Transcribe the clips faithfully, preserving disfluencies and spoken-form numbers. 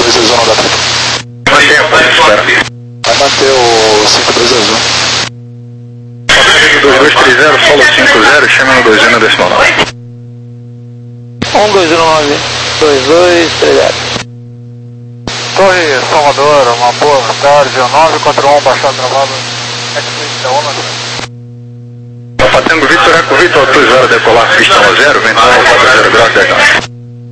dois azul não dá pra... Mantém a posição. Vai manter o cinco dois azul. dois dois três zero, solo cinco zero, chama no dois um na decimal nove. um dois zero nove, dois dois três zero. Torre Salvador, uma boa tarde, nove quatro um, baixado travado, Alfa Tango Vitor, Eco Vitor, autorizado a decolar, pista um zero, vento quatro zero graus, dez graus.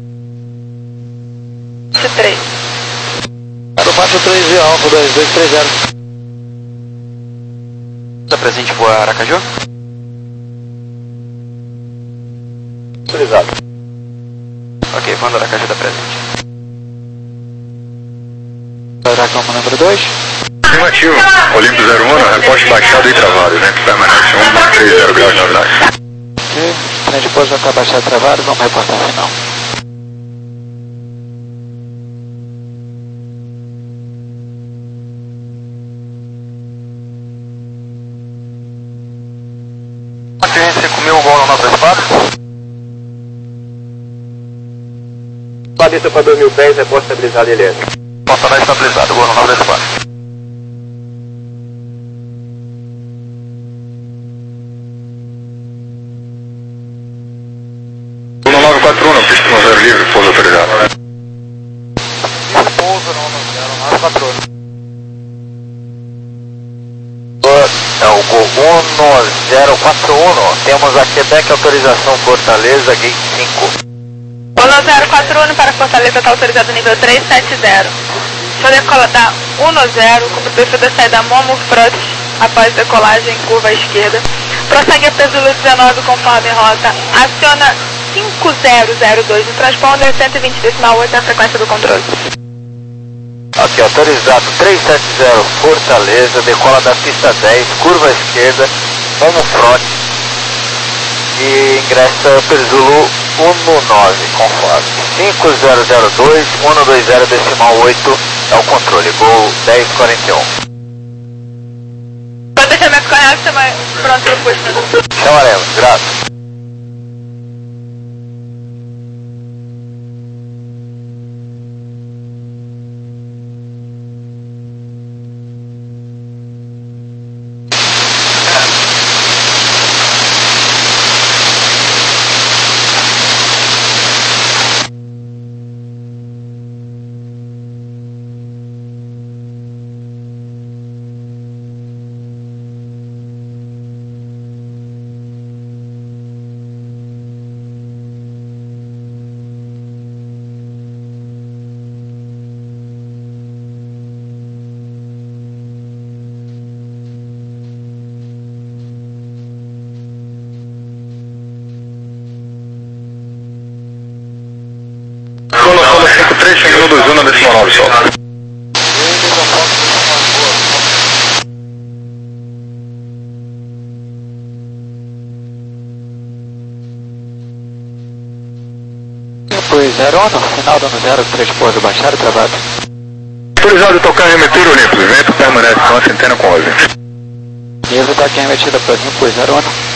três. Aeropato três V, Alfa dois dois três zero. Está presente voar Aracaju? Autorizado. Ok, voando Aracaju está presente. Aracaju número dois. Afirmativo, Olimpo zero um, reposte baixado e travado, vento permanece um três zero graus de novidade. Ok, trem de pouso está baixado e travado, vamos reportar final. Mantém cinco mil, gol no nosso espaço. Padista para dois mil pés, reposto estabilizado ele é. Posta estabilizado, gol no nosso espaço. nove quatro um, pista um zero livre, pouso autorizado. Pouso no nove quatro um. É o Gol um zero quatro um, temos a Quebec autorização Fortaleza, gate cinco. um zero quatro um para Fortaleza está autorizado nível três sete zero. Sua decola da um zero, com o perfil da saída Momo Front, após decolagem curva à esquerda. Prossegue a Pesulo dezenove conforme rota. Aciona cinco zero zero dois no transponder cento e vinte decimal oito a frequência do controle. Aqui, autorizado três sete zero Fortaleza, decola da pista dez, curva à esquerda, Momo Front e ingressa Pesulo nove, conforme. cinco zero zero dois, cento e vinte decimal oito é o controle, Gol dez quarenta e um. Pode deixar minha correta, chama pronto para o push. Chamaremos, graças. Solo cinco três, chama no dois um na decimal nove, só. Depois zero um, final dando zero, três pouso baixado, travado. Autorizado a tocar e remeter Olimpo, vento permanece uma centena com onze. Nível da quem remetida para mim, pois zero um.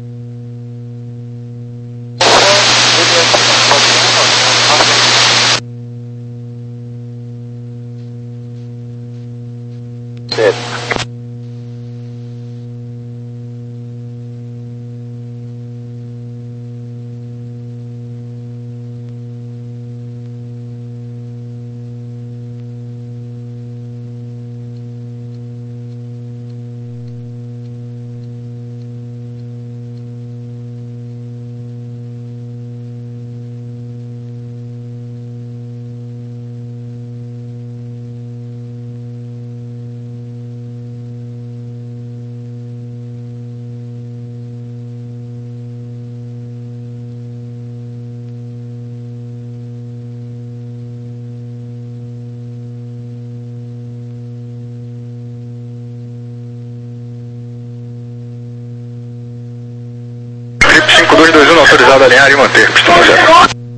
cinco dois dois um, autorizado a alinhar e manter, pista um zero.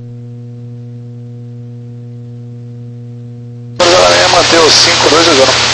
Autorizado a alinhar e manter o cinco dois dois um.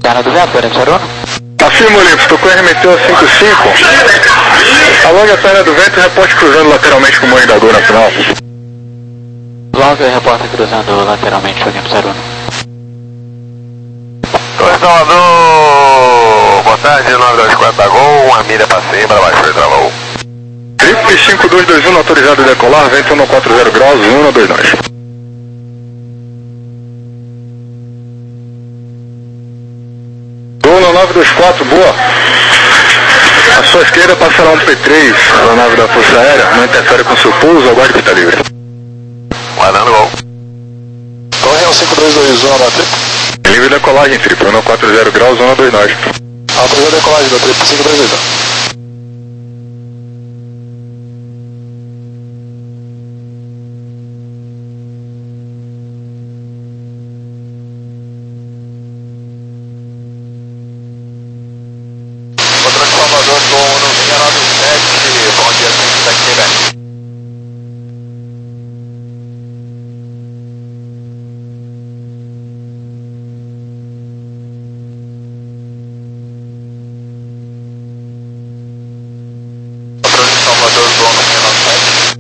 Perna do vento, Olimpo zero um. Afirma, Olimpo, tocou R M T O cinco cinco. Alongue a perna do vento e reporte cruzando lateralmente com o Morro da Dor na final. Longa e reporta cruzando lateralmente, Olimpo zero um. Torre Salvador, boa tarde, nove dois quatro da Gol, uma milha para cima, baixou e travou. Trip cinco dois dois um, autorizado a decolar, vento um quatro zero graus, um dois dois. Gol nove dois quatro, boa. A sua esquerda passará um P três na nave da Força Aérea, não interfere com seu pouso, aguarde que está livre. Guardando gol. Torre um cinco dois dois um na trip. Livre decolagem, trip um quatro zero graus, um dois dois. Autorizado a decolagem da trip cinco dois dois um. Salvador, Gol no seis nove sete, bom dia, cinco daqui, velho. Padrão de Salvador, Gol no seis nove sete.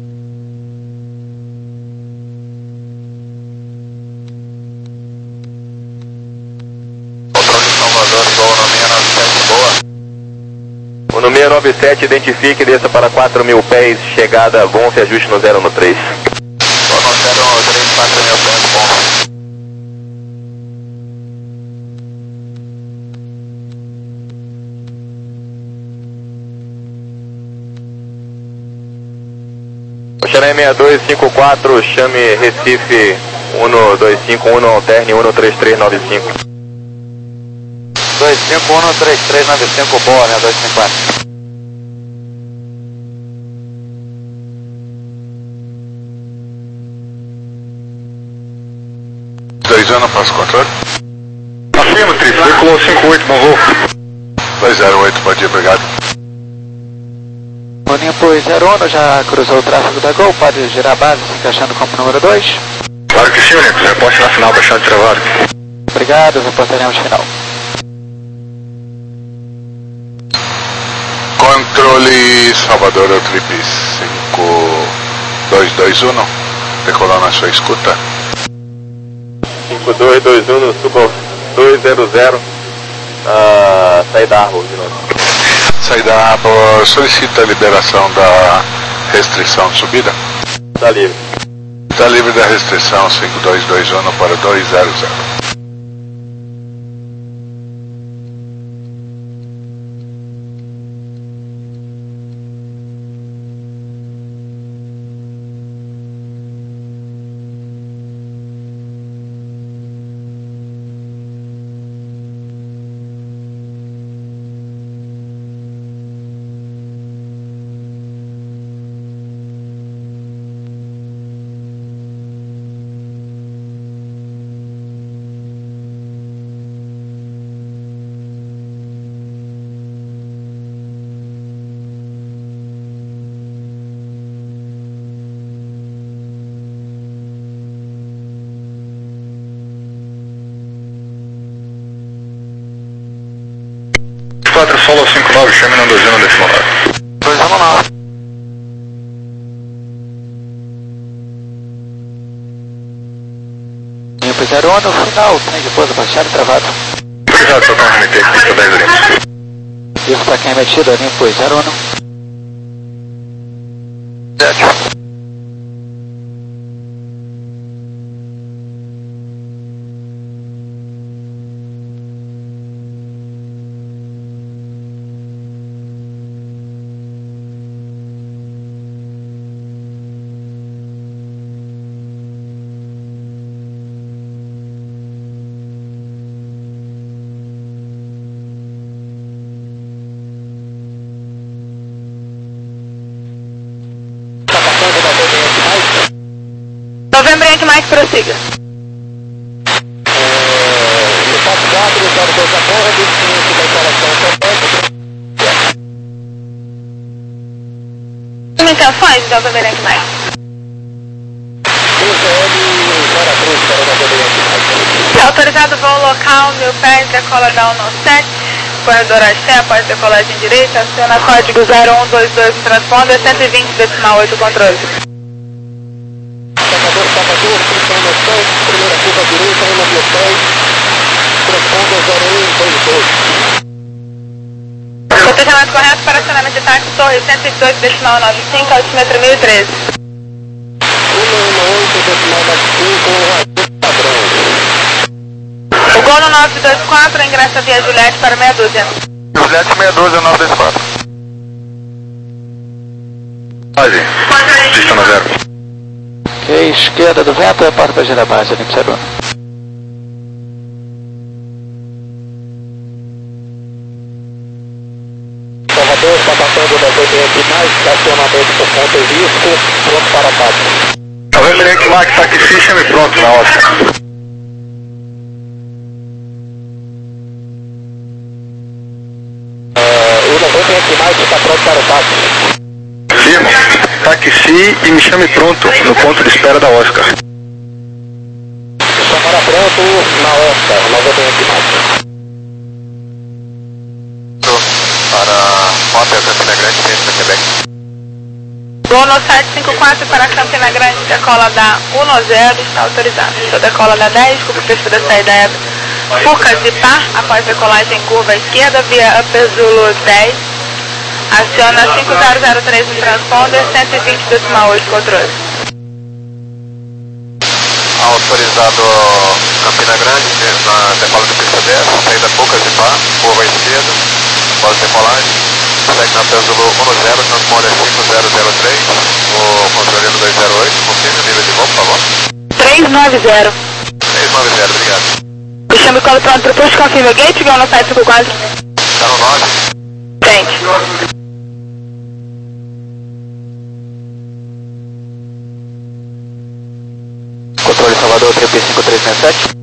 Padrão de Salvador, Gol no seis nove sete, boa. O no seis nove sete, identifique e desça para quatro mil pés, chegada, bom, se ajuste no zero no três. Só no zero no três, quatro mil pés, bom. Oxalá seis dois cinco quatro, chame Recife um dois cinco um, alterne um três três nove cinco. dois cinco um três três nove cinco, boa, né? dois cinco quatro. dois anos, passo controle. Afirma, Trip, decolou cinco oito, bom voo. dois zero oito, bom dia, obrigado. Olimpo zero um, já cruzou o tráfego da Gol, pode girar a base se encaixando como número dois. Claro que sim, Olimpo, reporte na final, baixado de travado. Obrigado, reportaremos final. Controle Salvador, o Trip cinco dois dois um, decolou na sua escuta. cinco dois dois um no Suba dois zero zero, uh, saída da Arroz de novo. Saída da Arroz, solicita a liberação da restrição de subida. Está livre. Está livre da restrição cinco dois dois um para dois zero zero. quatro Solo cinco nove, chame no dois um decimal nove. dois um nove. Olimpo zero um, no final, trem de pouso baixado e travado. Obrigado, tocar um R M T, pista dez Olimpo. Vivo está aqui emitido, Olimpo zero um. Sete. Novembro Yankee Mike, prossiga. Intenções, Novembro Yankee Mike. Delta Autorizado voo local, mil pés, decola da um nove sete, corredor Axé, após decolagem direita, aciona código zero um dois dois no transponder, cento e vinte decimal oito, controle. Salvador, Salvador, função noção, primeira curva direita, um mil pés, transponder zero um dois dois. Cotejamento correto para acionamento de táxi, torre cento e dezoito decimal noventa e cinco, altímetro mil e treze. cento e dezoito decimal noventa e cinco, padrão. O Gol no nove dois quatro, ingressa via Juliette para meia dúzia. Juliette meia dúzia, nove dois quatro. Base, pista no zero. Ok, esquerda do vento, porta para girar base, Olimpo zero um. Salvador, está passando das oito mais, estacionamento por conta e risco, pronto para ataque. Alvemeriente Max, taxi, chame pronto na Oscar. O noventa mais está pronto para o táxi. Firmo, taxi e me chame pronto no ponto de espera da Oscar. Chamara pronto na Oscar, noventa mais. Para Motel Campina Grande, centro da Quebec. Gol no sete cinco quatro para Campina Grande, decola da um nove zero, está autorizado. Sua decola da dez, cubo perfil da saída é Fuca de par, após decolagem curva esquerda via Upper Zulu dez, aciona cinco zero zero três no transponder, cento e vinte decimal oito, controle. Autorizado Campina Grande, na decola da pista dez, saída Fuca de par, curva esquerda, após decolagem, segue na Pezulu um zero, transponder cinco zero zero três, o controle dois zero oito, confirme o nível de voo, por favor. três nove zero. três nove zero, obrigado. Me chama e colo pronto para push, confirma o gate, Gol no sete cinco quatro. Tá no nove. Thank you. Controle Salvador, T P cinco três seis sete.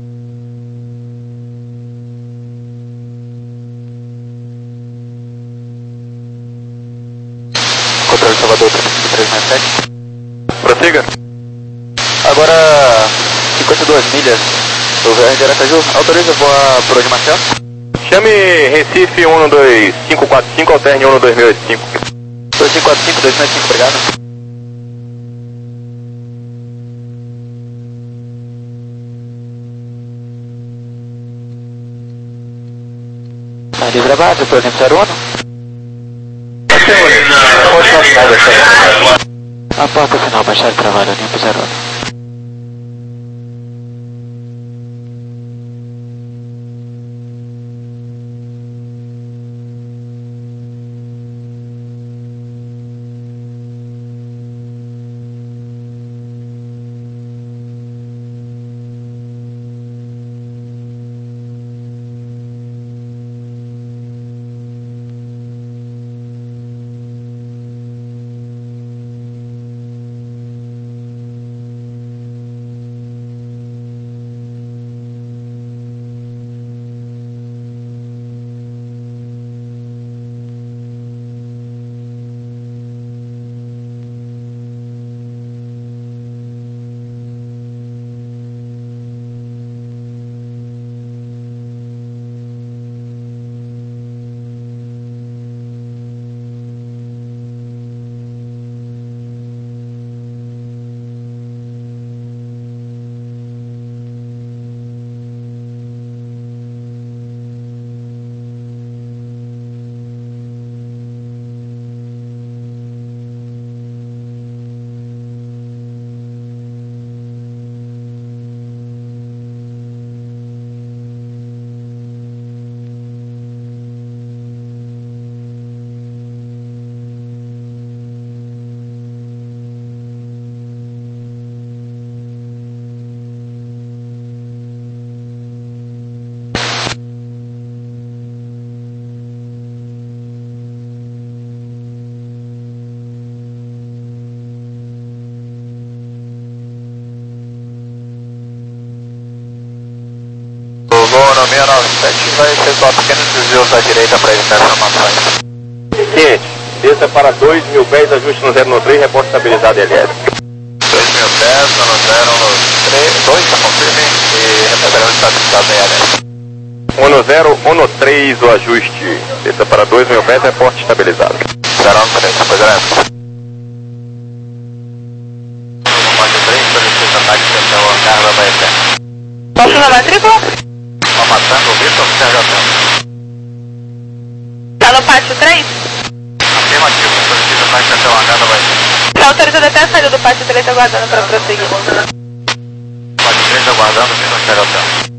Controle Salvador, T P cinco três seis sete. Prossiga. Agora, cinquenta e duas milhas do V R de Aracaju. Autoriza voar por onde, Marcelo? Chame Recife um dois cinco quatro cinco, alterne um dois mil e oitenta e cinco. dois cinco quatro cinco, dois mil e cinco, obrigado. Tá livre a base, por exemplo, zero um. A porta final, baixar trabalho, Olimpo zero um. Gol no seis nove sete vai efetuar pequenos desvios à direita para evitar informações. Ciente, desça para dois mil pés, ajuste no zero no três, reporte estabilizado L S. dois mil pés, no zero no dois, tá confirme e recuperando o estado de estado meia dez. um zero um três, o ajuste. Desça para dois mil pés, reporte estabilizado. zero um três, depois era essa. três, solicita ataque até o hangar da Baeté. Posso na matrícula? Tá matando o Vitor, C H T. Tá no pátio três? Afirmativo, solicita ataque até o hangar da Baeté. Tá autorizado até a saída do pátio três, aguardando para prosseguir. Pátio três aguardando, Vitor, C H T.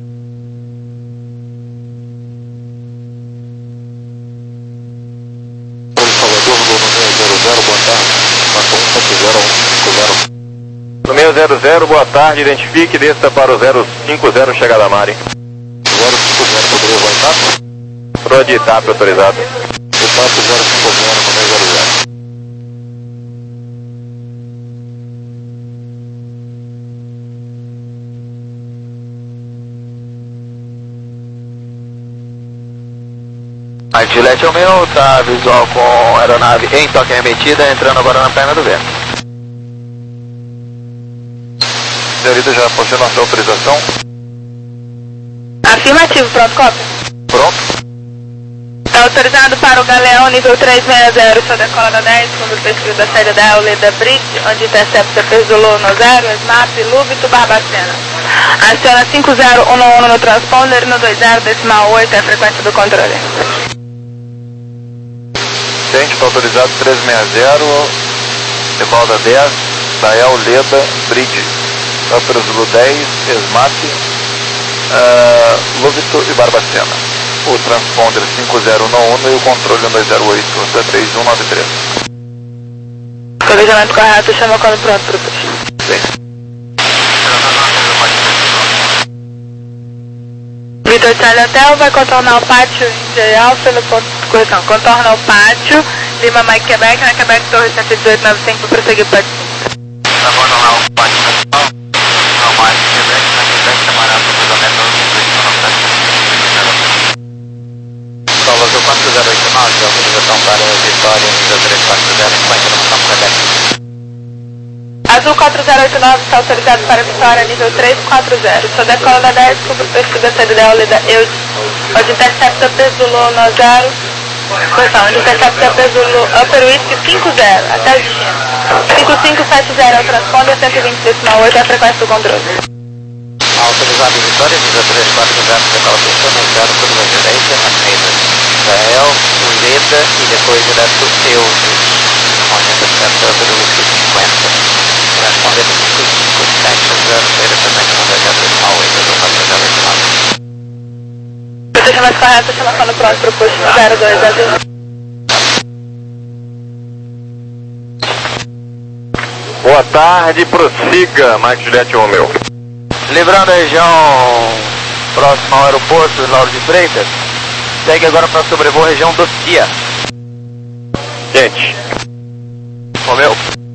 No meio zero zero, boa tarde, identifique e desça para o zero cinco zero, chegada a Mari. zero cinco zero, poderia voltar? Pro de TAP autorizado. Contato zero cinco zero, no meio zero zero. A Gillette é o meu, tá visual com aeronave em toque remetida, entrando agora na perna do vento. Senhorita, já possui nossa autorização? Afirmativo, pronto, cópia. Pronto. Está autorizado para o Galeão nível trezentos e sessenta, sua decola da dez, segundo o perfil da saída da Euleda Bridge, onde intercepta Perzolô no zero, Smap, Lúbito, Barbacena. Aciona cinco zero um um no transponder, no dois zero, decimal oito, é a frequência do controle. Gente, está autorizado trezentos e sessenta, decola da dez, da Euleda Bridge. Upper Zulu dez, Smap, uh, Lúbito e Barbacena. O transponder cinco zero um um e o controle um dois zero oito, C três um nove três. Codejamento correto, chama quando pronto, trupas. Sim. Vitor Charlie Hotel vai contornar o pátio J Alpha no ponto de correção. Contorna o pátio, Lima Mike Quebec, na Quebec Torre cento e dezoito noventa e cinco para prosseguir para Tá bom, não é o pátio nacional. Não, mais Quebec, na Quebec, camarada, do cruzamento Salvador quatro zero oito nove, autorização para Vitória, nível três quatro zero, enquanto não estamos Quebec. Azul quatro zero oito nove está autorizado para Vitória, nível três quatro zero. Sua decola da dez, cumpre o perfil da saída da Euleda Eudes, onde intercepta Perzolô no zero, correção, onde intercepta Perzolô Upper Whisky cinco zero, até o destino. cinco cinco sete zero é o transponder, cento e vinte decimal oito é a frequência do controle. Autorizado Vitória, nível três quatro zero, decola pensando no zero, curva direita, na saída Israel, Uleda e depois direto Eudes, onde intercepta Upper Whisky cinquenta. Transponder cinco cinco sete zero, saída também no dois zero decimal oito, do quatro zero oito nove. Protegimento correto, chamação no pronto para o posto zero dois azul. Boa tarde, prossiga, Mike Juliette Romeu. Livrando a região próxima ao aeroporto, Lauro de Freitas, segue agora para sobrevoo a região do C I A. Gente. Romeu.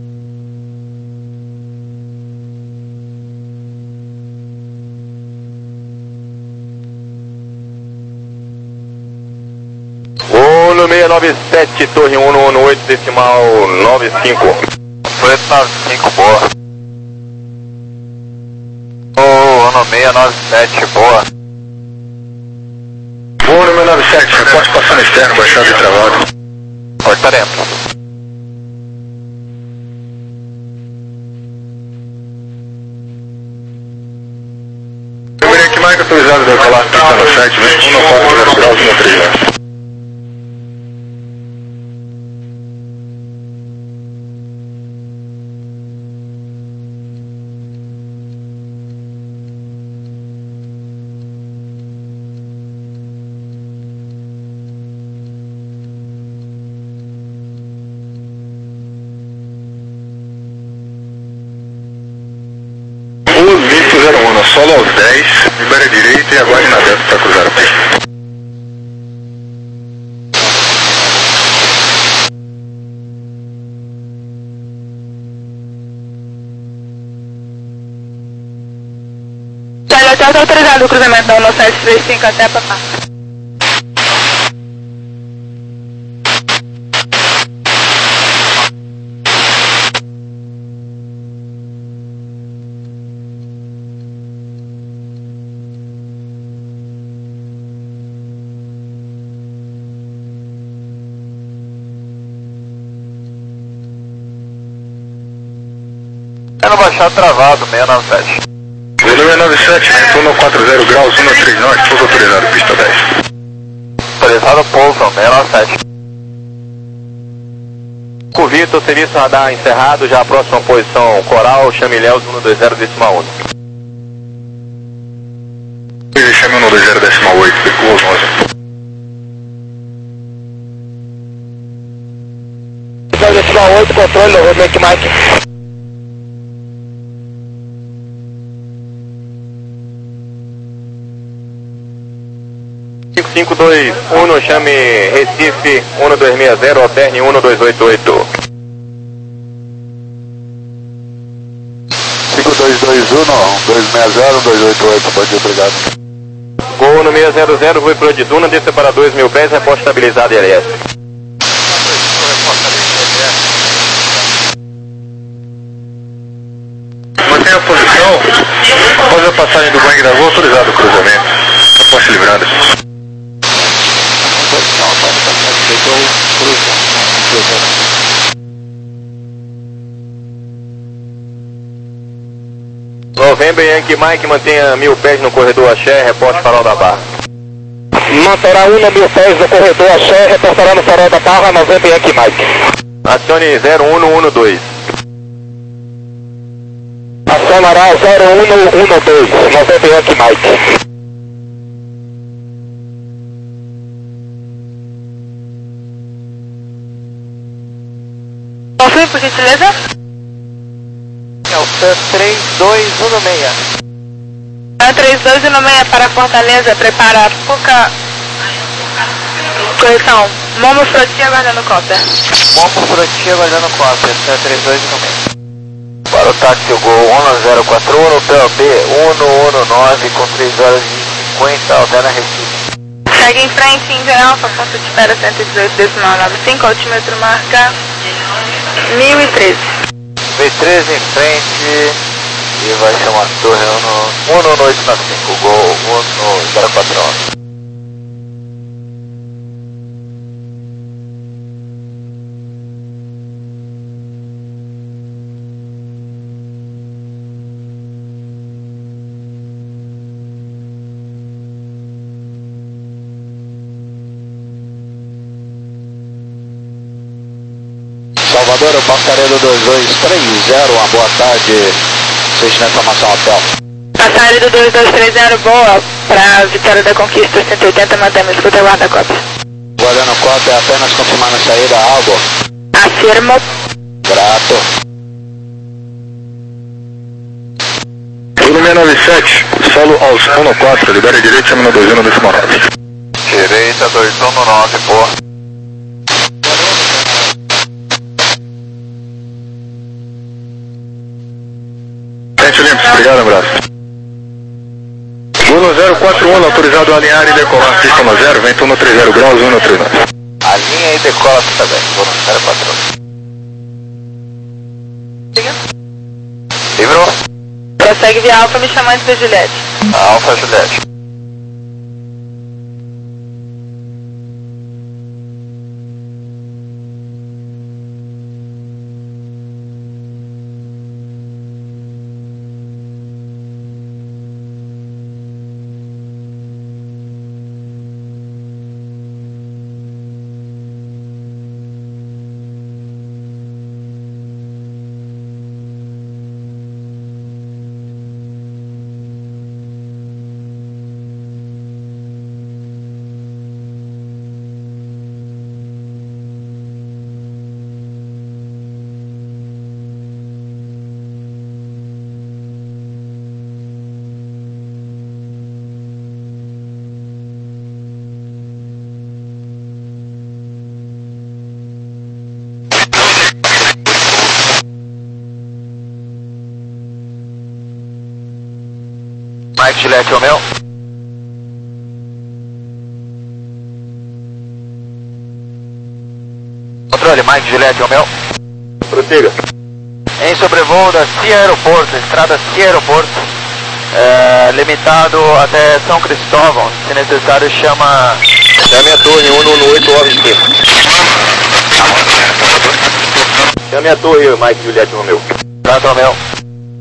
O no seis nove sete, torre um um oito, decimal nove cinco. Foi nove cinco, boa. O ano seis nove sete, boa. Voo número nove sete, reporte passando externo, baixado e travado. Cortaremos. Primeiro que mais autorizado da colar pista no sete, um no quatro zero graus, um três zero. Solo aos dez, libere a direita e aguarde na dentro para cruzar a pista. Charlie Hotel está autorizado o cruzamento da um nove sete três cinco até Papá. no baixado travado, seiscentos e noventa e sete. Volume é noventa e sete, vento um quatro zero graus, um três nove, pouso autorizado, pista dez. Autorizado pouso, seiscentos e noventa e sete. Vitor, serviço radar encerrado, já a próxima posição Coral, chame Ilhéus cento e vinte, décima um. Chame cento e vinte, décima oito, recuo onze. Décima oito, controle, eu vou make Mike. cinco cinco dois um, chame Recife um dois seis zero, alterne um dois oito oito. cinco dois dois um, dois seis zero, dois oito oito, pode ir, obrigado. Gol no seis zero zero, Rui Pro de Duna, desça para dois mil pés, reposta estabilizado e L S. Mantenha a posição, após a passagem do Boeing da Gol, autorizado o cruzamento. Reposta livrada. Novembro, Yankee Mike, mantenha mil pés no corredor Axé, reposte farol da Barra. Manterá um mil pés no corredor Axé, reportará no farol da Barra, Novembro, Yankee Mike. Acione zero um um dois. Acionará zero um um dois, Novembro, Yankee Mike. Confirme, por gentileza. É o três dois um seis. três dois um seis para Fortaleza, prepara Puca. Correção, Momo Frotinha aguardando cópia. Momo Frotinha aguardando cópia, é três dois um seis. Para o táxi, o Gol um zero quatro um, P O B um um nove com três horas e cinquenta, alterna Recife. Segue em frente, Índia Alfa, ponto de espera cento e dezoito decimal noventa e cinco, altímetro marca mil e treze. mil e treze em frente e vai chamar torre um um oito nove cinco, Gol um zero quatro um. Salvador, Passaredo dois dois três zero, uma boa tarde, seja na informação hotel. Passaredo dois dois três zero, boa, para Vitória da Conquista cento e oitenta, mantemos escuta, guarda cópia. Guardando cópia, apenas confirmando a saída, algo. Afirmo. Grato. Volume noventa e sete, solo aos um quatro, libera direita, chame no dois um décima nove. Direita dois um nove, boa. Frente limpo, obrigado, abraço. Gol zero quatro um, autorizado a alinhar e decolar, pista no zero, vento um três zero graus, um três nove. Alinha e decola também, Gol zero quatro um. Livrou? Prossegue via Alfa, me chamando de Juliette. Alfa Juliette. Mike Gillette é o meu. Controle, Mike Gillette é o meu. Prossiga. Em sobrevoo da CIA Aeroporto, estrada CIA Aeroporto, é, limitado até São Cristóvão, se necessário chama... Chame a torre um um oito nove cinco. Chame a torre, Mike Juliette Romeu. Prato Romeu.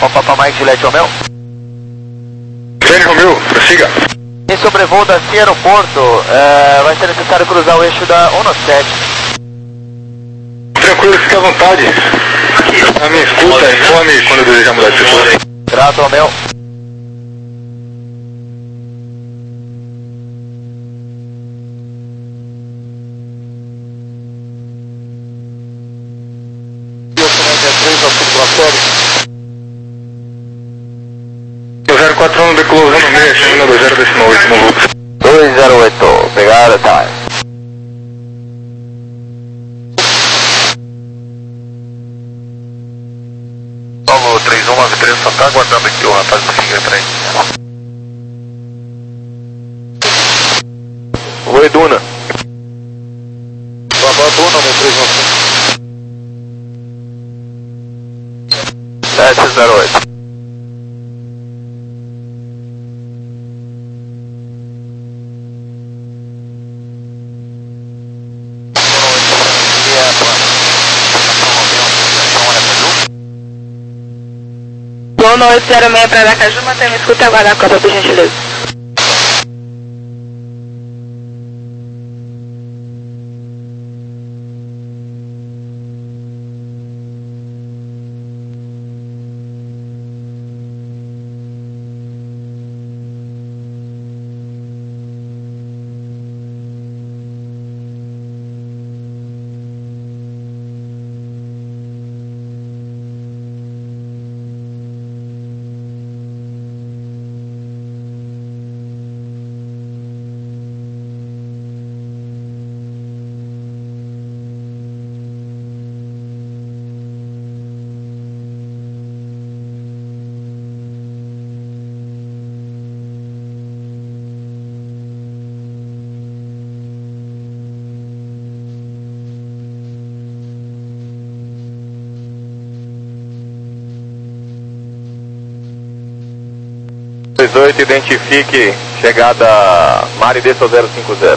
Com Papa Mike Juliette Romeu. Juliette Romeu, prossiga. Em sobrevoo daqui aeroporto, é, vai ser necessário cruzar o eixo da um sete. Tranquilo, fique à vontade. A minha escuta, informe quando desejar mudar de setor. Grato, Romeu. zero quatro um decolou usando meia, chegando dois zero decimal oito no Lucas. dois zero oito, obrigado, tá. Paulo três um nove três, só tá aguardando aqui o rapaz do fingerprint. Oi, Duna. Boa Duna, meu três um sete zero oito. Luna oito zero seis para Aracaju, mantém a escuta e aguardar a copa, por gentileza. dois oito, identifique chegada Mari Desso zero cinco zero.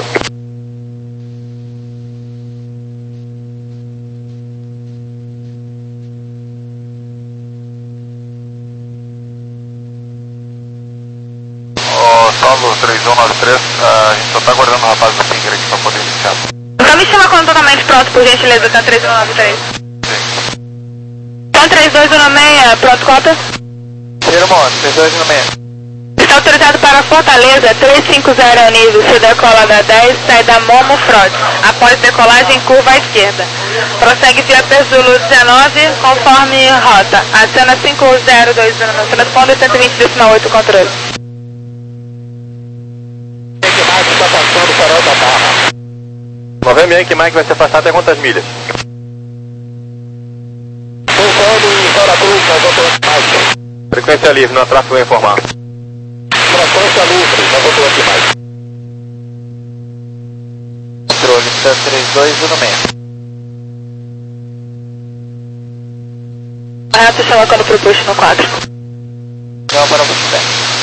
Ô, Saulo três um nove três, a gente só tá aguardando o rapaz do finger aqui pra poder iniciar. Então me chama quando totalmente pronto, por gentileza, tá três um nove três. Sim. Então três dois um seis, pronto, cota? Irmão, três dois um seis. Está autorizado para Fortaleza, trezentos e cinquenta ao nível, se decola da dez, sai da Momo Front. Após decolagem, curva à esquerda. Prossegue via Pezulo dezenove, conforme rota. Acena cinco zero dois um no transponder cento e vinte decimal oito, controle. Mike está passando o farol da barra. Nove Yankee Mike vai se afastar até quantas milhas? Pousando em Veracruz, nós vamos mais. Frequência livre, não tráfego a informar. Frequência livre, nós vamos aqui mais. Controle, três dois um seis. Reto, chama quando proposto no quadro. Não, para você.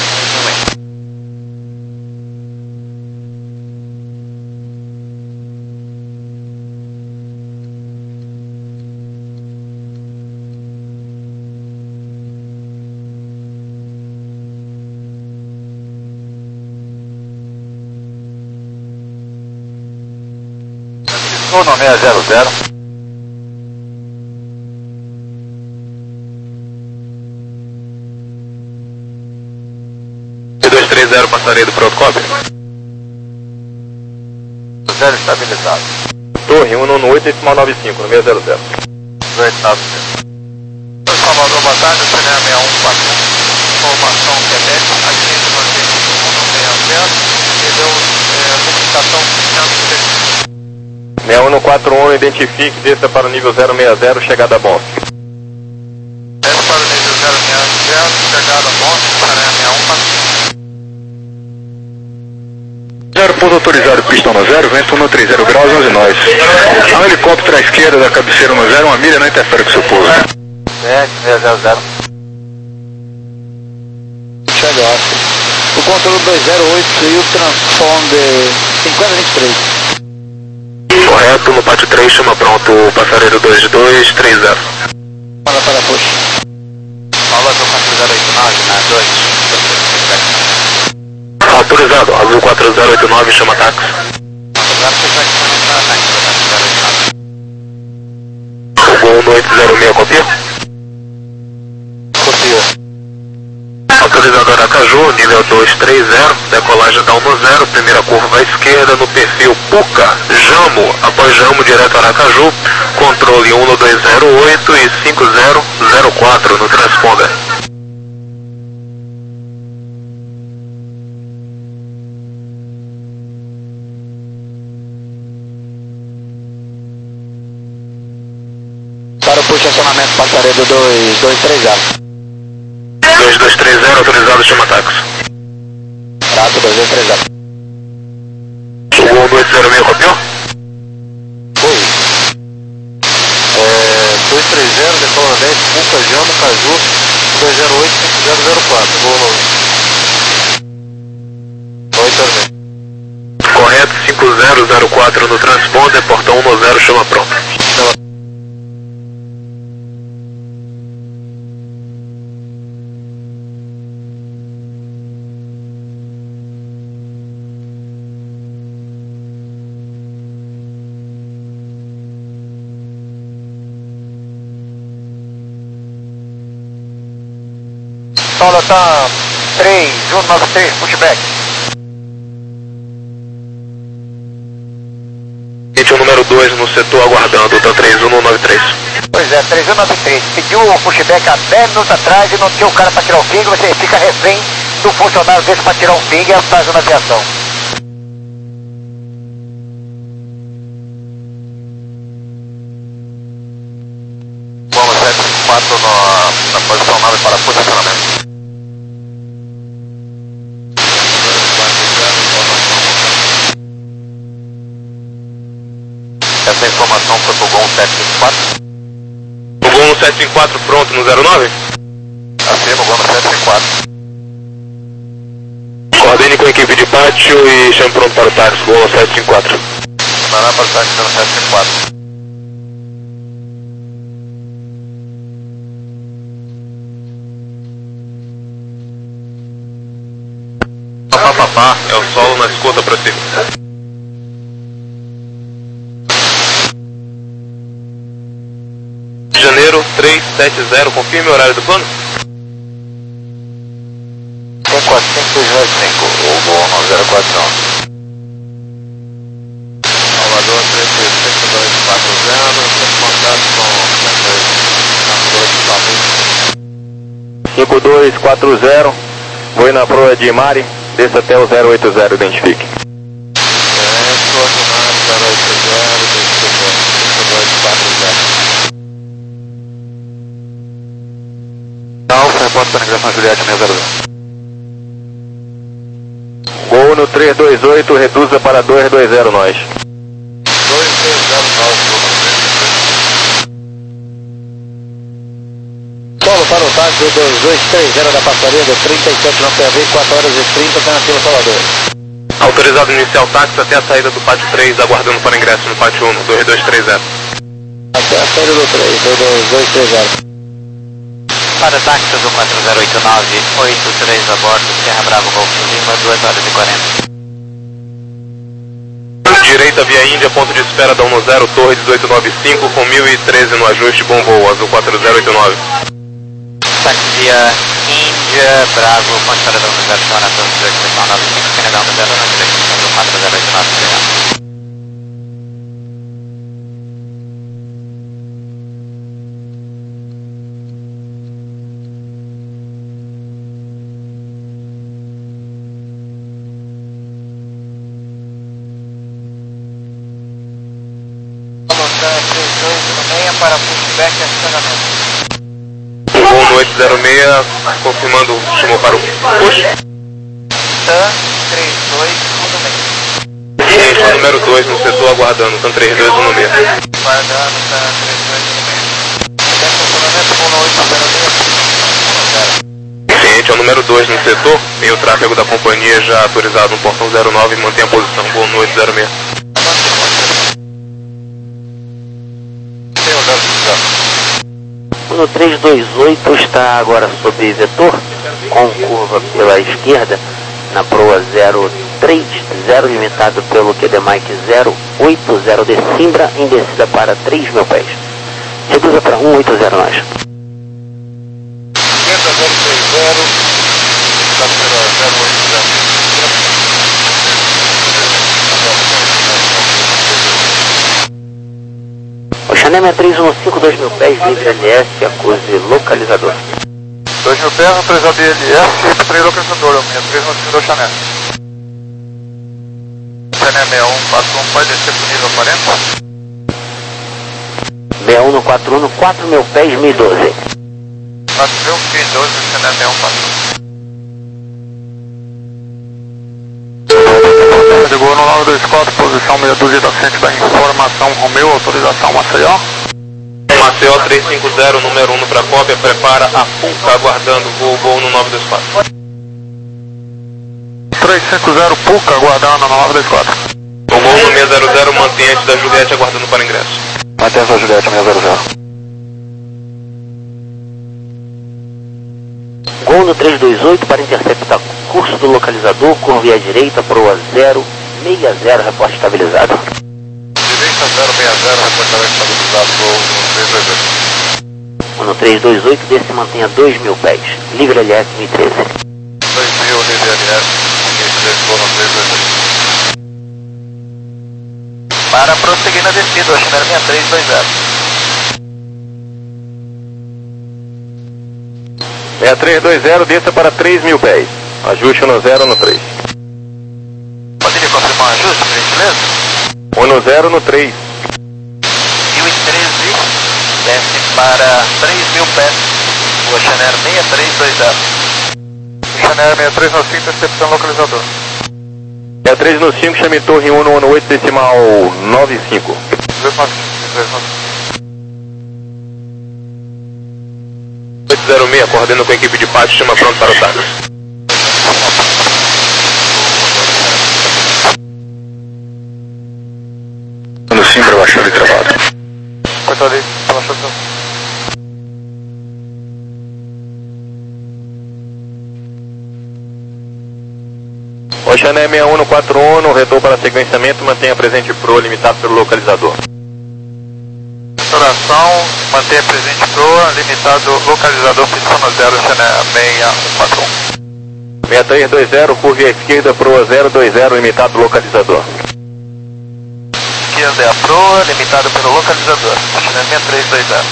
Ou no seis zero zero. dois três zero, passaria do protocolo. Zero estabilizado. Torre um nove oito decimal nove cinco, no seis zero zero. dois nove zero. Salvador, boa tarde, C N A seis um quatro um. Informação Quebec, aqui em um seis zero, e deu é, comunicação seis seis um quatro um, identifique, desça para o nível zero seis zero, chegada a bom. Desça para o nível zero seis zero, chegada a bom, C N A seis um quatro um. Zero ponto autorizado, pista um zero, vento um trinta graus, onze nós. Há um helicóptero à esquerda da cabeceira um zero, uma milha, não interfere com o seu pouso. sete zero zero zero. Chegou. O controle dois zero oito e o transponder cinquenta vinte e três. Correto, no pátio três, chama pronto o passareiro dois dois três zero. Manda para push. Fala, quatro zero oito nove, chama táxi. O Gol no oito zero seis, copia? Copia. Autorizado Aracaju, nível dois três zero, decolagem da um zero, primeira curva à esquerda no perfil Puca, Jamo, após Jamo direto Aracaju, controle um dois zero oito e cinco zero zero quatro no transponder. Para o posicionamento Passaredo dois dois três zero. dois dois três zero, autorizado, chama táxi. Trato dois dois três zero. O Gol no oito zero seis, copiou? Oi. É, dois três zero, decola dez, Puca, Jamo, Caju, dois zero oito, cinco zero zero quatro. Gol no oito zero seis. Correto, cinco zero zero quatro no transponder, portão um zero, chama pronto. Solo tá três um nove três, pushback. Gente, o número dois no setor aguardando, tá três um nove três. Pois é, três um nove três. Pediu o pushback há dez minutos atrás e não tinha o cara para tirar o ping, você fica refém do funcionário desse para tirar um ping e faz uma aviação. Vamos, sete quatro na posição nove para posicionamento. Essa informação foi pro Gol sete cinco quatro. O Gol no sete cinco quatro pronto no zero nove? Afirma, o Gol no sete cinco quatro. Coordene com a equipe de pátio e chame pronto para o táxi, Gol no sete cinco quatro. Chamará para o táxi no sete cinco quatro. Papapá, é o solo na escuta para cima. Janeiro três sete zero, confirme o horário do plano? cinco quatro cinco dois cinco, o Gol no zero quatro nove. Salvador três três cinco dois quatro zero, tem contato com cinco dois quatro zero, vou ir na proa de Mari, desça até o zero oito zero, identifique. zero oito zero, cinco dois quatro zero. Alfa, repórter para migração Juliette seis zero zero. Gol no três dois oito, reduza para dois dois zero nós. dois dois zero nove. Solo para o táxi dois dois três zero da Passaredo, trinta e sete no P A V, quatro horas e trinta, alternativa Salvador. Autorizado inicial táxi até a saída do pátio três, aguardando para ingresso no pátio um, dois dois três zero. Até a saída do três, dois dois três zero. Para o táxi do quatro zero oito nove, oito três a bordo, Serra Bravo, Golfo Lima, duas horas e quarenta. Direita via Índia, ponto de espera da um zero, Torre dezoito noventa e cinco, com mil e treze no ajuste, bom voo, azul quatro zero oito nove. Táxi via Índia, Bravo, ponto de espera da um zero, Chora, Torre dezoito noventa e cinco, Canadá um zero, na direção do quatro zero oito nove, para pushback e acionamento. O Gol no oito zero seis, confirmando, chamou para o push. TAM três dois um seis. Gente, o número dois no setor aguardando, TAM três dois um seis. Aguardando, TAM três dois um seis. Até funcionamento, Gol no oito zero seis. Gente, é o número dois no setor, tem o tráfego da companhia já autorizado no portão zero nove, mantém a posição, Gol no oito zero seis. O três dois oito está agora sob vetor, com curva pela esquerda, na proa zero três zero, limitado pelo Q D Mike zero oito zero de Simbra, em descida para três mil pés. Reduza para um oito zero nós. zero três zero, está zero oito zero. Oceanem sessenta e três um cinco, dois mil pés, livre L S, acuse localizador. dois mil pés, autorizado I L S, três localizador, sessenta e três um cinco do Oceanem. Oceanem sessenta e um quatro um, pode descer para o nível quarenta? sessenta e um no quatro um, quatro mil pés, mil e doze. quatro mil, mil e doze, Oceanem sessenta e um quatro um. Ligou no nove dois quatro, posição meia dúzia da frente da informação Romeu, autorização Maceió. Maceió três cinco zero, número um para cópia, prepara a Pulca, aguardando voo, voo no nove dois quatro. três cinco zero, Pulca, aguardando no nove dois quatro. O voo no seis zero zero, mantém antes da Juliette, aguardando para ingresso. Mantém a Juliette, seis zero zero. Gol no três dois oito para interceptar curso do localizador, curva à direita, proa zero seis zero, reporte estabilizado. Direita zero seis zero, reporte estabilizado, voo no três dois oito. No três dois oito, desse mantenha dois mil pés, livre L S mil e treze. dois mil, livre L S, mil e treze, voo no três dois oito. Para prosseguir na descida, Oceanem sessenta e três dois zero. sessenta e três dois zero, desça para três mil pés. Ajuste no zero no três. Poderia confirmar um ajuste, por gentileza? um no zero no três. mil e treze, desce para três mil pés. O Oceanem sessenta e três dois zero. Oceanem sessenta e três no cinco, interceptação localizador. sessenta e três no cinco, chame torre um no oito, decimal nove cinco. oito zero seis, coordenando com a equipe de pátio, chama pronto para o táxi. No Simbra, baixou ali travado. Cortou ali, baixou o Oceanem sessenta e um no quatro um, no retorno para sequenciamento, mantenha presente pro limitado pelo localizador. Restauração, mantenha presente proa, limitado localizador, piscou no zero, Oceanem sessenta e um quatro um. sessenta e três dois zero, curva à esquerda, proa zero dois zero, limitado localizador. Esquerda é a proa, limitado pelo localizador, Oceanem sessenta e três dois zero.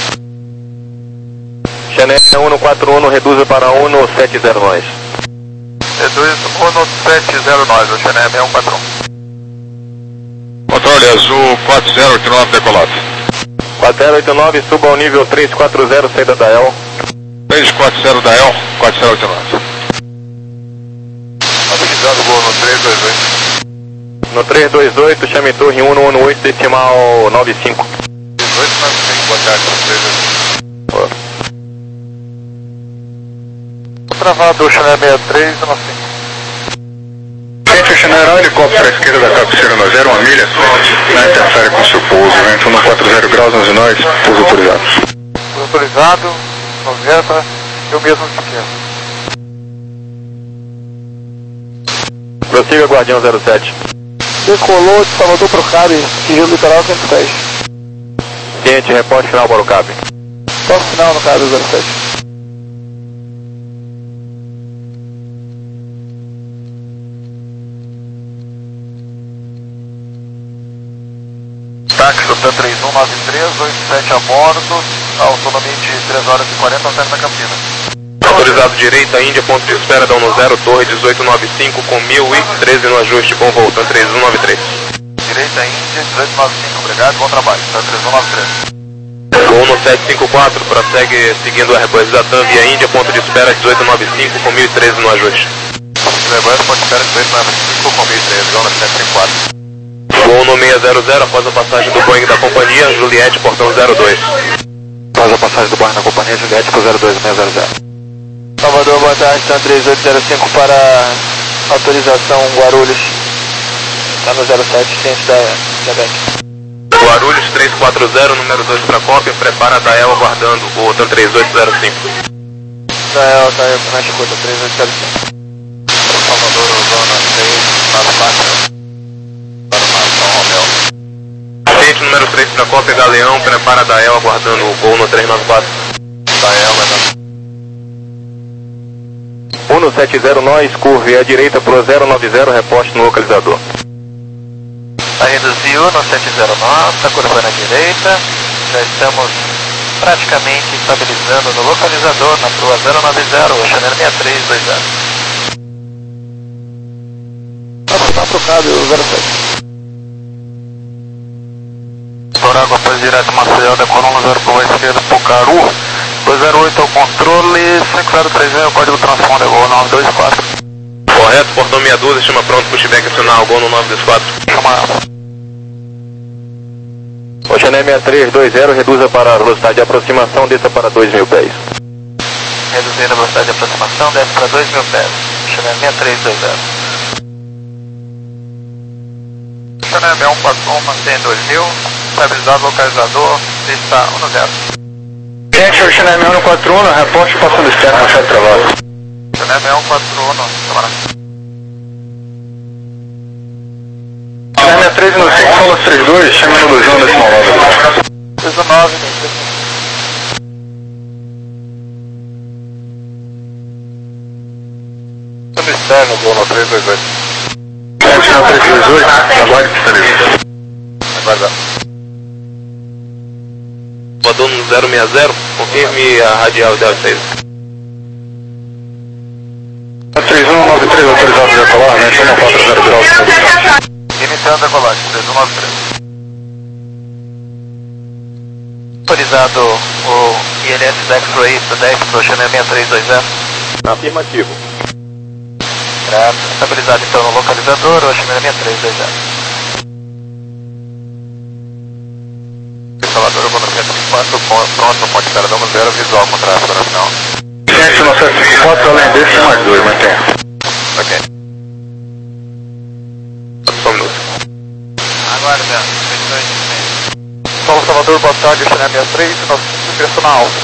Oceanem sessenta e um no quatro um, no reduza para um no sete zero nós. Reduz um no sete zero nós, Oceanem sessenta e um quatro um. Controle azul quatro zero oito nove, decolado. quatro zero oito nove, suba ao nível três quatro zero, saída da El. três quatro zero da El, quatro zero oito nove. Habilitado o gol no três dois oito. No três dois oito, chame torre um no oito, decimal nove cinco. dezoito nove cinco, boa tarde, no três dois oito. Travado, Oceanem sessenta e três, no cinco. Gente, o general helicóptero à esquerda da cabeceira no zero, uma milha, não interfere com o seu pouso, vento no quatro zero graus, onze nós, pouso autorizado. Pouso autorizado, noventa, eu mesmo de esquerda. Prossiga, Guardião zero sete. Decolou de Salvador para o Cabo, sigilo litoral cento e dez. Ciente, reporte final para o Cabo. Toque final no Cabo zero sete. Táxi T três um nove três, oito sete a bordo, autonomia de três horas e quarenta, ao da Campina. Autorizado direita, Índia, ponto de espera, dão no zero, torre dezoito nove cinco, com mil e treze no ajuste, bom voo, T três um nove três. Direita Índia, dezoito nove cinco, obrigado, bom trabalho, T três um nove três. Voo no sete cinco quatro, prossegue seguindo a Airbus da TAM via Índia, ponto de espera dezoito nove cinco, com mil e treze no ajuste. Airbus, ponto de espera dezoito nove cinco, com mil e treze, voo no sete cinco quatro. Voo no seis zero zero, após a passagem do Boeing da companhia, Juliette, portão zero dois. Após a passagem do Boeing da companhia, Juliette para o zero dois seis zero zero. Salvador, boa tarde, TAM três oito zero cinco para autorização Guarulhos. Está no zero sete, ciente da da Guarulhos três quatro zero, número dois para cópia, prepara a Dael aguardando o TAM três oito zero cinco. Dael, tá aí, na escuta, três oito zero cinco. Salvador, zona seis. Oscar, cópia Galeão, prepara Dael, aguardando o gol no três nove quatro. Dael, vai dar. um sete zero nós, curve à direita pro zero nove zero, reposte no localizador. Vai reduzir o um sete zero nove, está curvando à direita, já estamos praticamente estabilizando no localizador, na rua zero nove zero, o Chanel seis três dois zero. Está trocado, o zero sete. Dorago, após direto Maceió, decola um zero para a esquerda, Pucaru, dois zero oito ao controle, cinco zero três zero, código transponder, gol nove dois quatro. Correto, portão meia dúzia, chama pronto, pushback acional, gol no nove dois quatro. Chama. Oceané seis três dois zero, reduza para a velocidade de aproximação, desça para dois mil pés. Reduzindo a velocidade de aproximação, desce para dois mil pés. Oceané seis três dois zero. Oceané seis um quatro um, mantém dois mil, estabilizado localizador, está um zero. Gente, Oceané seis um quatro um, reporte passando externo, machado travado. Oceané seis um quatro um, camarada. seis três no cinco, Solas trinta e dois, chama no dois um desse malvado. dezenove, Estamos externo, gol no três dois oito. Chama três dois oito, aguarde que está livre. Aguarda. Voador no zero seis zero, confirme a radial zero seis. três um nove três autorizado de decolar, né? Chama quatro zero graus. Iniciando a decolagem, três um nove três. Autorizado o I L S X-Ray dez para o Chanel seis três dois zero. Afirmativo. Grato. Estabilizado então no localizador, o Chanel seis três dois zero. Instalador, vou no centro de quatro, pronto, pode estar dando zero visual com tráfego na final. Gente, no sete quatro, além desse, mais dois, mantenha. Ok. Só um minuto. Aguarda, Paulo Salvador, boa tarde, Chanel seis três, nosso ingresso na Alfa.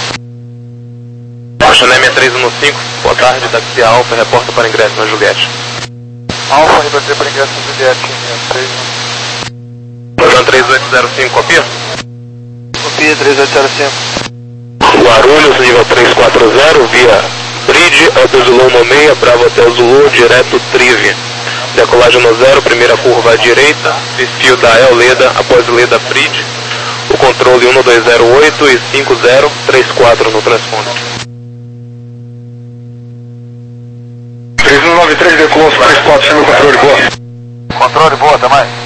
Chanel seis três um cinco, boa tarde, taxi Alfa, reporta para ingresso na Juliette. Alfa, reduzir para ingresso na Juliette, seis três um. Programa três oito zero cinco, copia? Copia, três oito zero cinco. Guarulhos, nível três quatro zero, via Bridge, Hotel Zulu no meia, Bravo Hotel Zulu, direto Trive. Decolagem no zero, primeira curva à direita, perfil da El Leda, após Leda Bridge, o controle um dois zero oito e cinco zero três quatro no transponder. três um nove três, decolou três quatro, chama o controle, boa. Controle, boa, até mais.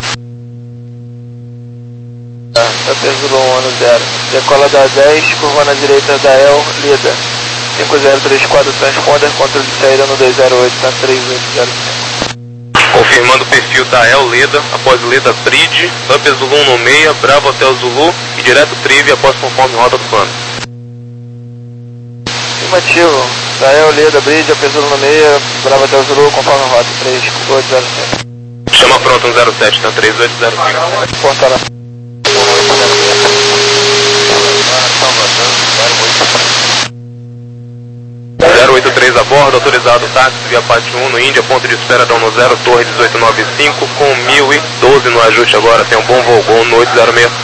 Hotel Zulu um zero, decola da dez, curva na direita da El Leda, cinco zero três quatro transponder, controle de saída no dois zero oito, tá três oito zero cinco. Confirmando o perfil da El Leda, após Leda Bridge, Up Zulu no meia, Bravo Hotel Zulu e direto Trive após conforme rota do plano. Afirmativo, da El Leda Bridge, Up Zulu no meia, Bravo Hotel Zulu, conforme rota três oito zero cinco. Chama pronto um zero sete, tá três oito zero cinco. Portará. zero oito três a bordo, autorizado táxi via Pátio um no Índia, ponto de espera da um zero, Torre dezoito noventa e cinco, com mil e doze no ajuste agora, tem um bom voo, gol no oito zero seis.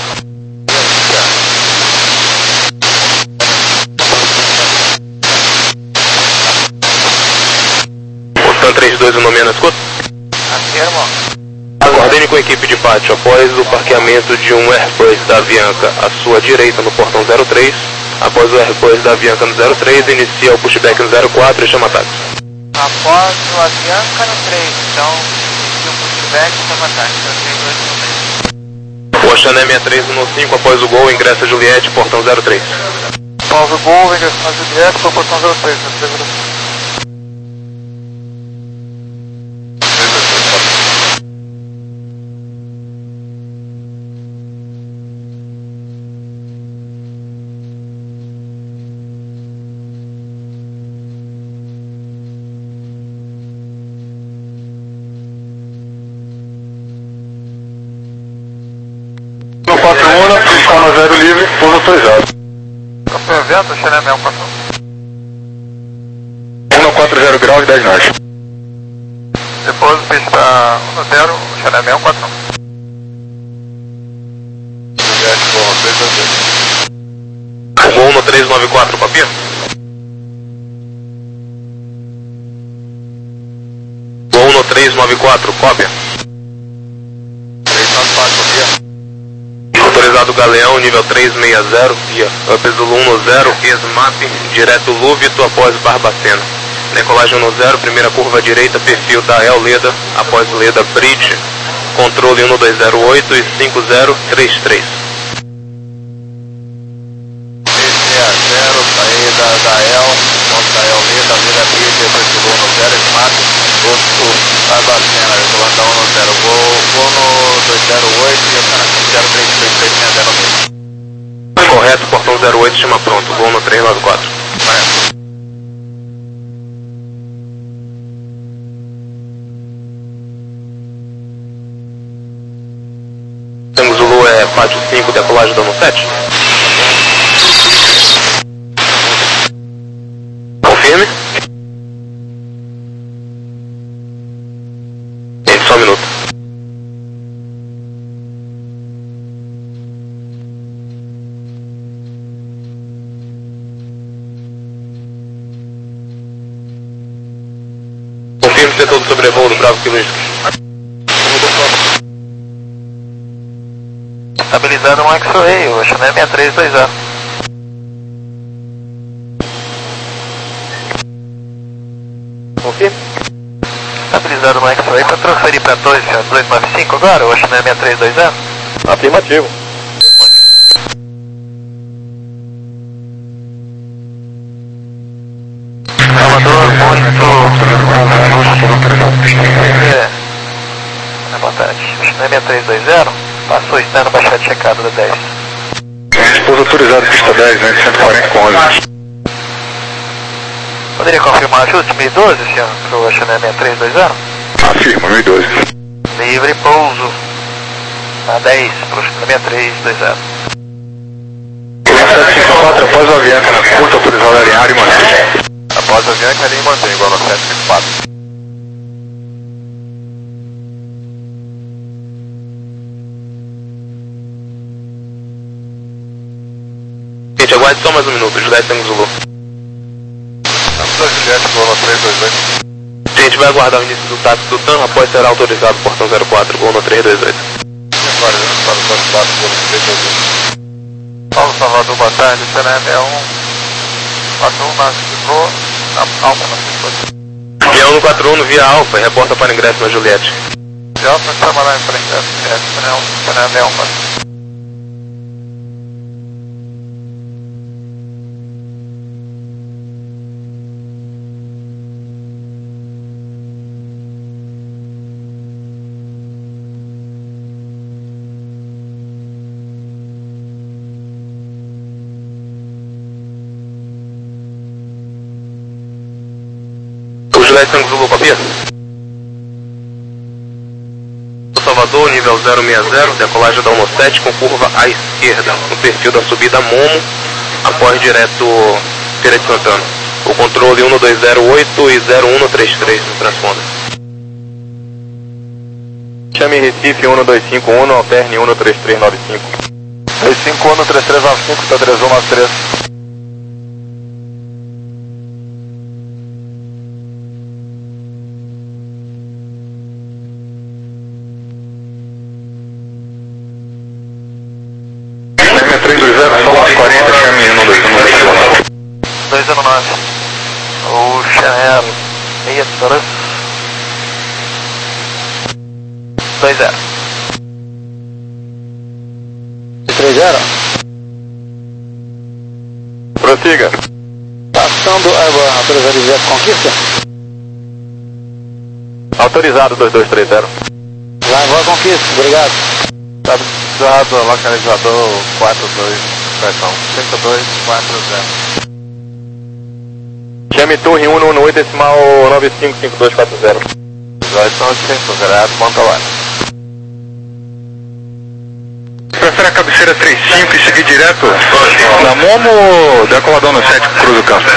Portão três dois um no meia na escuta? Afirma. Aguardem com a equipe de pátio, após o parqueamento de um Airbus da Avianca à sua direita no portão zero três, após o Airbus da Avianca no zero três, inicia o pushback no zero quatro e chama táxi. Após o Avianca no três, então, inicia o pushback e chama táxi, três dois um três. O Chanel seis três um cinco, após o gol, ingressa a Juliette, portão zero três. Após o gol, ingressa na Juliette, para o portão zero três, três zero cinco. quatro um, fiscal no zero livre, pouso autorizado. Campeão vento, Chanel seis um quatro um. um quatro zero graus, dez norte. Depois pista um zero, Chanel seis um quatro um. nove quatro, copia? Gol no três nove quatro, cópia? três nove quatro, copia. Autorizado Galeão, nível três seis zero, via Up Zulu um no zero, ESMAP, direto Lúvito após Barbacena. Decolagem no zero, primeira curva direita, perfil da El Leda, após Leda Bridge, controle um dois zero oito e cinco zero três três. três seis zero, saída da El, ponto da El Leda, Leda Bridge, depois do Gol no zero, ESMAP, outro Barbacena, decolando um no zero, Gol, Gol no dois zero oito e zero três três três zero seis. Correto, portão zero oito, chama pronto, Gol no três nove quatro. Correto. Tango Zulu é pátio cinco, decolagem dano sete. Confirme. Gente, só um minuto. Confirme setor do sobrevoo do Bravo Kilo. Estabilizado um X-Ray, o Chanel seis três dois zero. Confirme. Estabilizado um X-Ray para transferir para dois dois nove cinco agora, o Chanel seis três dois zero. Afirmativo. Salvador, muito... É. Boa tarde, o Chanel seis três dois zero. Passou externo, baixada checada da dez. Esposa autorizado, pista dez, né? cento e quarenta com onze. Poderia confirmar ajuste mil e doze, senhor, para o Chanel seis três dois zero? Afirma, mil e doze. Livre pouso. A dez, para o Chanel seis três dois zero. sete cinco quatro, após o avião, curta autorizado área em área e mantém. Após o avião, carinho mantém, igual no sete cinco quatro. Gente, aguarde só mais um minuto, Juliette Tango Zulu. Estamos a Juliette, Gol no três dois oito. A gente vai aguardar o início do táxi do TAM, após será autorizado o portão zero quatro, Gol no três dois oito. Agora, para o zero quatro, Gol no três dois oito. Paulo Salvador, boa tarde, Chanel seis um. quatro um, na ficou, na Alfa, na ficou. Guião no quatro um, via Alfa, reporta para ingresso na Juliette. De Alfa, trabalhar em frente, é, Chanel seis um, quatro. Juliette Tango Zulu, copia? Salvador, nível zero seis zero, decolagem da um sete com curva à esquerda, no perfil da subida Momo, após direto Feira de Santana. O controle um dois zero oito e zero um três três no transponder. Chame Recife um dois cinco um, alterne um três três nove cinco. dois cinco um, três três nove cinco, tá três um nove três. três dois zero, só nove quarenta, chame um dois nove. dois zero nove. O Chanel seis três dois zero. três zero. Prossiga. Passando a autorizado de Conquista. Autorizado dois dois três zero. Lá vou a Conquista, obrigado. Autorizado, localizador quatro dois, pressão cinco dois quatro zero. Chame Torre um um oito decimal nove cinco cinco dois quatro zero. Já estão desconsiderados, monta lá. Prefere a cabeceira três cinco e seguir direto na Momo ou decolador no sete, cruza o campo?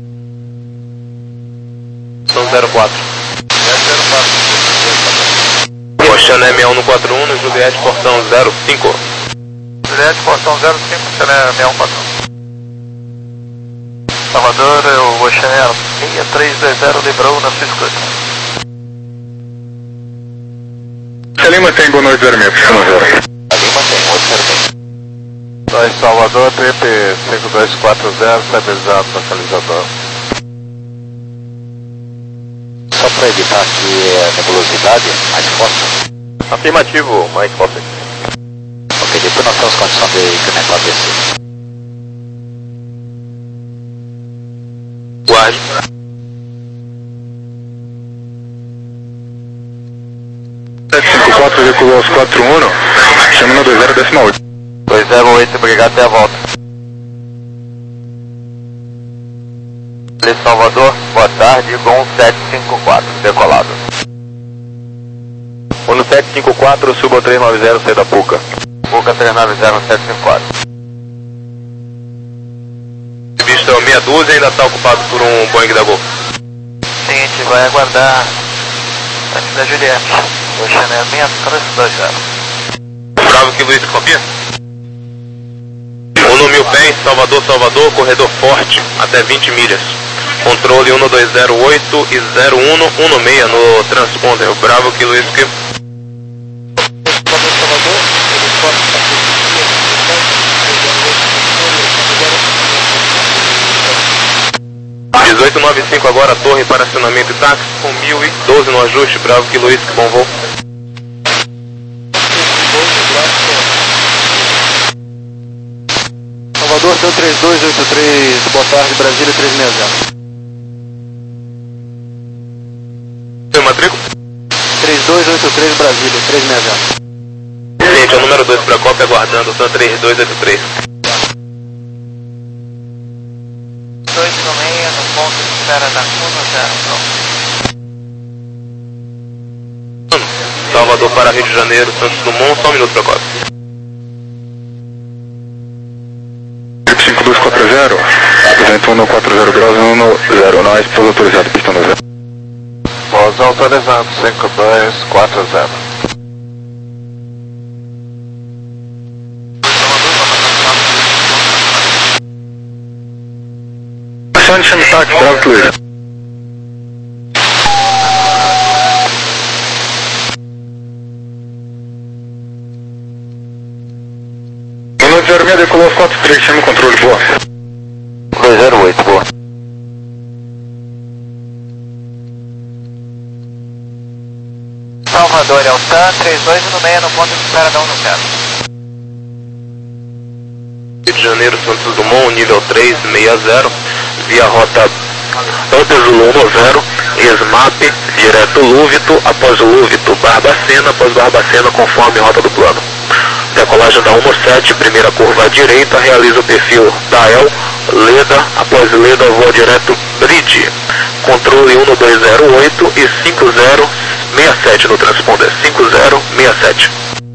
São zero quatro. zero quatro. Chanel seis um no quatro um, no Juliette portão zero cinco. Juliette, portão zero cinco, Chanel seis um quatro um. Salvador, o Chanel seis três dois zero liberou na sua escuta. A Lima tem boa noite, zero seis, pistão zero. A Lima tem, oito zero seis. dois Salvador, T P cinco dois quatro zero, estabilizado, localizador. Só para evitar aqui a nebulosidade, mais forte. Afirmativo, mais forte. Ok, depois nós temos condição de incrementar a descida. Guarde. sete cinco quatro, recuou aos quatro um, chama no dois zero decimal oito. dois zero oito, obrigado, até a volta. Salvador, boa tarde, Gol sete cinco quatro, decolado. um sete cinco quatro, suba três nove zero, sai da Puca. Puca três nove zero sete cinco quatro. Visto é meia dúzia e ainda está ocupado por um Boeing da Gol. Sim, a gente vai aguardar antes da Juliette. O Chanel seis três dois zero. Bravo que Luiz copia. um no mil pés, Salvador, Salvador, corredor forte, até vinte milhas. Controle um dois zero oito e zero um um seis no transponder. Bravo que Luiz que... dezoito noventa e cinco agora, torre para acionamento e táxi, com mil e doze no ajuste. Bravo que Luiz, que bom voo. Salvador, seu três dois oito três, boa tarde, Brasília três seis zero. Seu matrícula? três dois oito três, Brasília três seis zero. Gente, é o número dois para a cópia, aguardando, são três dois oito três. dois no meio, no ponto de espera da um zero, Salvador para Rio de Janeiro, Santos Dumont, só um minuto para a cópia. cinco dois quatro zero, apresenta um no quatro zero graus e um no zero, nós, pouso autorizado, pistão no zero. Pouso autorizado, cinco dois quatro zero. Ação de chame táxi, bravo que Luiz. zero seis, decolou aos quatro três, chama o controle, boa. dois zero oito, boa. Salvador, Eltan, três dois no meio, no ponto de espera da um zero. Rio de Janeiro, Santos Dumont, nível três seis zero, via rota Zulu um zero, ESMAP, direto Lúvito, após Lúvito, Barbacena, após Barbacena, conforme rota do plano. Decolagem da um sete, primeira curva à direita, realiza o perfil da El, Leda, após Leda voa direto Bridge. Controle um dois zero oito e cinco zero seis sete no transponder, cinco zero seis sete.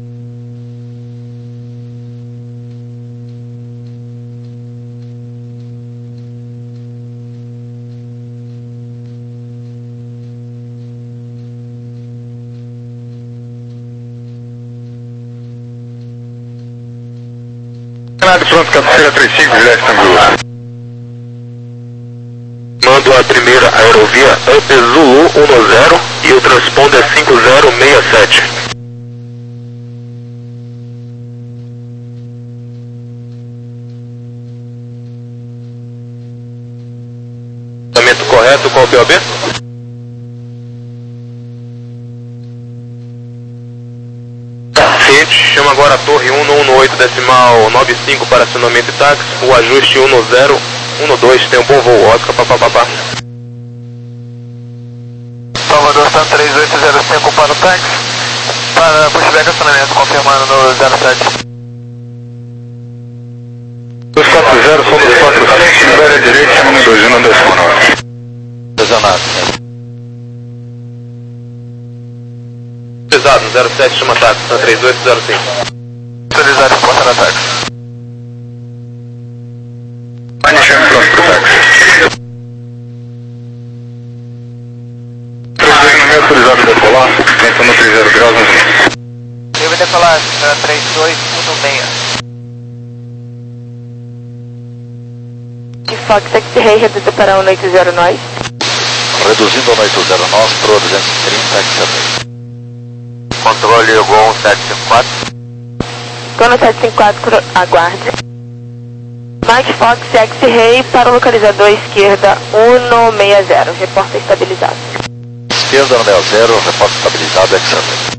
Canado pronto, cabeceira três cinco, Juliette Tangular. Mando a primeira aerovia Up Zulu um zero e o transponder cinco zero seis sete. Lançamento correto, qual o P O B? Ciente, chama agora a torre um no um oito decimal nove cinco para acionamento e táxi, o ajuste um no zero um dois, tem um bom voo, Oscar, papapá. Salvador, São três oito zero cinco para o táxi, para pushback acionamento, confirmando no zero sete. dois quatro zero, somos dois quatro cinco, libera à direita, chama no dois um decimal nove. Lesionado. Pesado, zero sete, chama táxi, São três oito zero cinco. Utilizar exporta na táxi. Vai chame pronto pro táxi. três dois no meio, autorizado a decolar, tentando três zero graus, onze minutos. Eu vou decolar três dois um seis. Que Fox X-Ray, reduzido para um oito zero nós. Reduzindo ao oito zero nós, Pro duzentos e trinta, X-Ray. Controle Gol sete cinco quatro. Gol sete cinco quatro, aguarde. Mike Fox X-Ray para o localizador esquerda um seis zero, reporta estabilizado. Esquerda um seis zero, reporta estabilizado, X-Ray.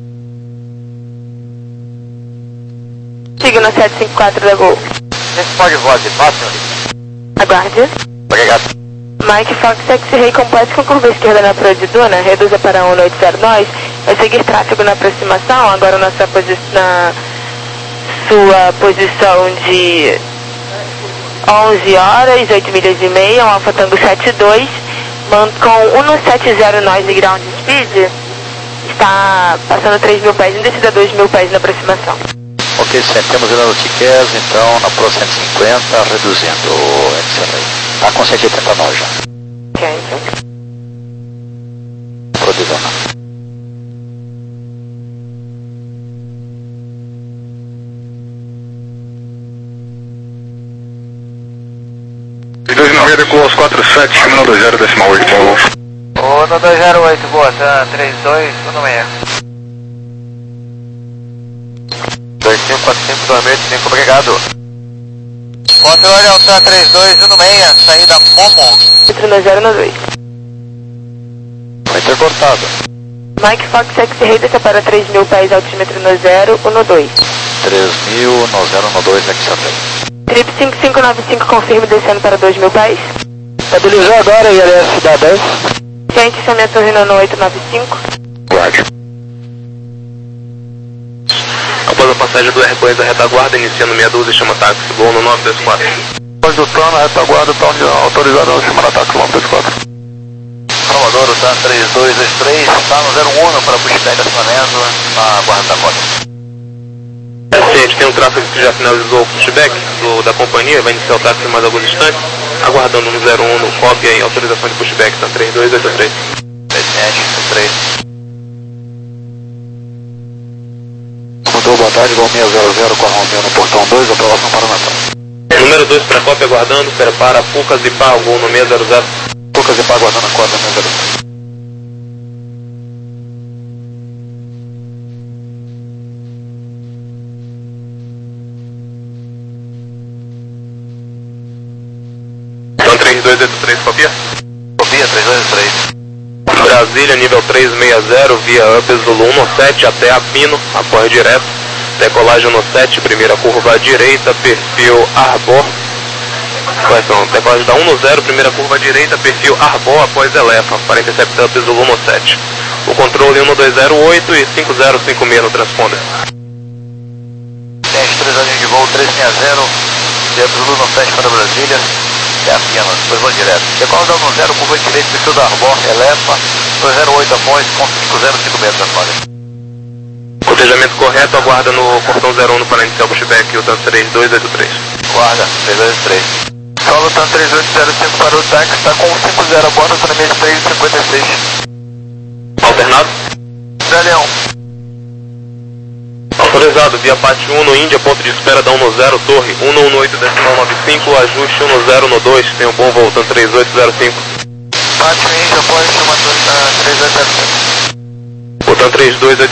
Signo sete cinco quatro da Gol. Esse pode voar de fato, senhorita? Aguarde. Obrigado. Mike Fox X-Ray complete com curva esquerda na Pro de Duna, reduza para um oito zero nós, vai seguir tráfego na aproximação, agora na sua, posi na sua posição de onze horas, oito milhas e meia, um Alfa Tango sete dois, com um sete zero nós de ground speed, está passando três mil pés, indecida dois mil pés na aproximação. Ok, sempre temos virando Tiquez, então na Pro cento e cinquenta, reduzindo o X-Ray. Está com cento e oitenta nós já. Ok, então. Pro de Duna. dois nove decolou aos quatro sete, um dois zero decimal oito, por favor. um dois zero oito, boa, tá três dois um seis. dois cinco quatro cinco dois oito cinco, obrigado. Controle Alta três dois um seis, saída Momo. Centro zero no dois. Vai ter cortado. Mike Fox X-Ray desce para três mil pés, altímetro no zero, um no dois. três mil, no zero, no dois, X-Ray. Trip cinco cinco nove cinco, confirme descendo para dois mil pés. Estabilizou agora, I L S da dez. Gente, essa é a minha torre no oito nove cinco. Guarde. Após a passagem do Airpoint da retaguarda, iniciando meia dúzia, chama táxi, Gol no nove dois quatro. Após o TAN, a retaguarda está autorizada no chamar ataque nove dois quatro. Salvador, o TAN três dois dois três, está no zero um para pushback acionamento na guarda da cota. A gente tem um tráfego que já finalizou o pushback do, da companhia, vai iniciar o táxi em mais alguns instantes, aguardando no zero um no copy e autorização de pushback, tá três dois oito três. três. Mudou, boa tarde, Gol seis zero zero com a Romeo no portão dois, aprovação para o Natal. Número dois para copy aguardando, prepara Pucas e Pá, Gol no seis zero zero. Pucas e Pá aguardando a cota seis zero zero. Então três dois oito três, copia? Copia, três dois três. Brasília, nível três seis zero, via Up Zulu um no sete até a Pino, apoio direto. Decolagem no sete, primeira curva à direita, perfil Arbor. Correção, decolagem da um no zero, primeira curva à direita, perfil Arbor após Elefa, para intercept Up Zulu no sete. O controle um dois zero oito e cinco zero cinco seis no transponder. Teste três anos de voo três seis zero, dentro do no sete para Brasília. É a Pino, depois vou direto. Decola da um no zero, curva direita, perfil da Arbor, Elefa, dois zero oito após, com cinco zero cinco seis transponder. Cotejamento correto, aguarda no portão zero um para iniciar o pushback, o TAN três dois oito três. Guarda, três dois três. Solo TAN três oito zero cinco para o táxi, está com cinco zero a bordo, autonomia de três cinquenta e seis. Alternado? Leão. Autorizado, via P A T um no Índia, ponto de espera da um no zero, torre um um oito decimal nove cinco, ajuste um no zero no dois, tem um bom voo, TAN três oito zero cinco. P A T um Índia, pode chamar TAN três oito zero cinco. O TAN três dois oito